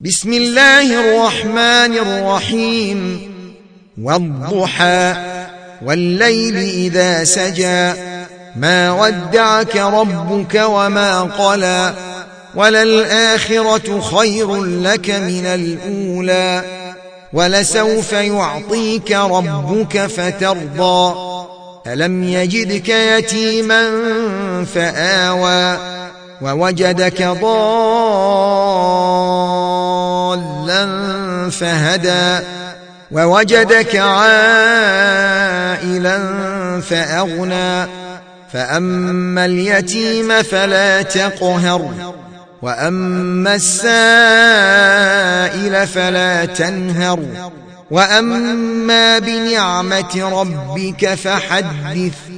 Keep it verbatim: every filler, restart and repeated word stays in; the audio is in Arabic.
بسم الله الرحمن الرحيم والضحى والليل إذا سجى ما ودعك ربك وما قلى وللآخرة خير لك من الأولى ولسوف يعطيك ربك فترضى ألم يجدك يتيما فآوى ووجدك ضالا فهدى ووجدك عائلا فأغنى فأما اليتيم فلا تقهر وأما السائل فلا تنهر وأما بنعمة ربك فحدث